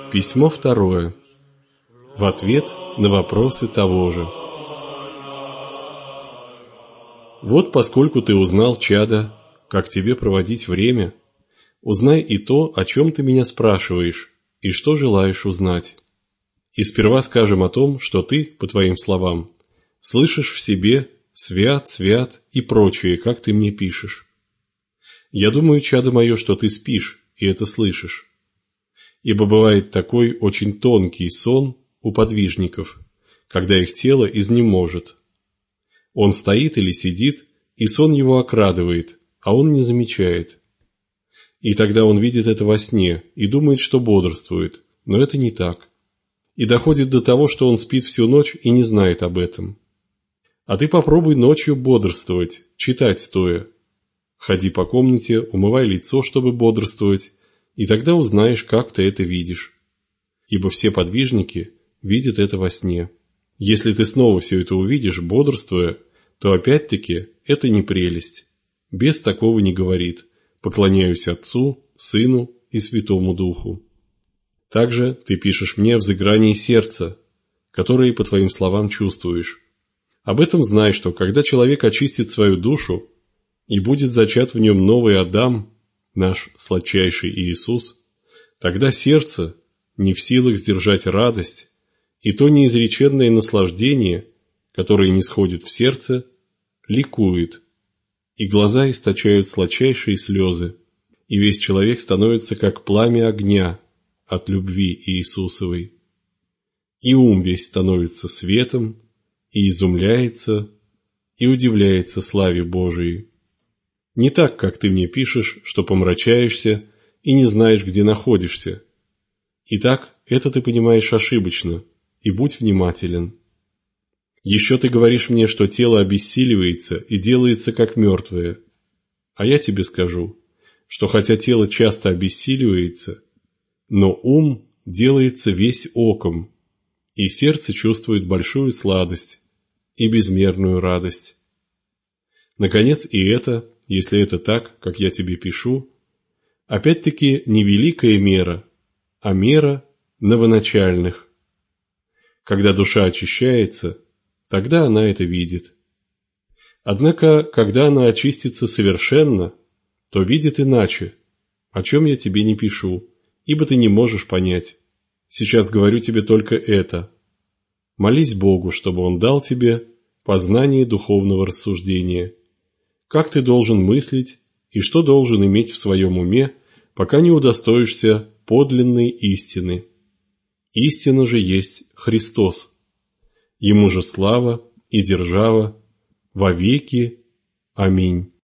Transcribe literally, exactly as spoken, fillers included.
Письмо второе. В ответ на вопросы того же. Вот поскольку ты узнал, чадо, как тебе проводить время, узнай и то, о чем ты меня спрашиваешь, и что желаешь узнать. И сперва скажем о том, что ты, по твоим словам, слышишь в себе «свят, свят» и прочее, как ты мне пишешь. Я думаю, чадо мое, что ты спишь, и это слышишь. Ибо бывает такой очень тонкий сон у подвижников, когда их тело изнеможет. Он стоит или сидит, и сон его окрадывает, а он не замечает. И тогда он видит это во сне и думает, что бодрствует, но это не так. И доходит до того, что он спит всю ночь и не знает об этом. А ты попробуй ночью бодрствовать, читать стоя. Ходи по комнате, умывай лицо, чтобы бодрствовать, и тогда узнаешь, как ты это видишь. Ибо все подвижники видят это во сне. Если ты снова все это увидишь, бодрствуя, то опять-таки это не прелесть. Бес такого не говорит. Поклоняюсь Отцу, Сыну и Святому Духу. Также ты пишешь мне в взыгрании сердца, которое, по твоим словам, чувствуешь. Об этом знай, что когда человек очистит свою душу, и будет зачат в нем новый Адам, наш сладчайший Иисус, тогда сердце, не в силах сдержать радость, и то неизреченное наслаждение, которое нисходит в сердце, ликует, и глаза источают сладчайшие слезы, и весь человек становится как пламя огня от любви Иисусовой. И ум весь становится светом, и изумляется, и удивляется славе Божией. Не так, как ты мне пишешь, что помрачаешься и не знаешь, где находишься. Итак, это ты понимаешь ошибочно, и будь внимателен. Еще ты говоришь мне, что тело обессиливается и делается как мертвое. А я тебе скажу, что хотя тело часто обессиливается, но ум делается весь оком, и сердце чувствует большую сладость и безмерную радость. Наконец, и это, если это так, как я тебе пишу, опять-таки не великая мера, а мера новоначальных. Когда душа очищается, тогда она это видит. Однако, когда она очистится совершенно, то видит иначе, о чем я тебе не пишу, ибо ты не можешь понять. Сейчас говорю тебе только это. Молись Богу, чтобы Он дал тебе познание духовного рассуждения. Как ты должен мыслить и что должен иметь в своем уме, пока не удостоишься подлинной истины. Истина же есть Христос. Ему же слава и держава во веки. Аминь.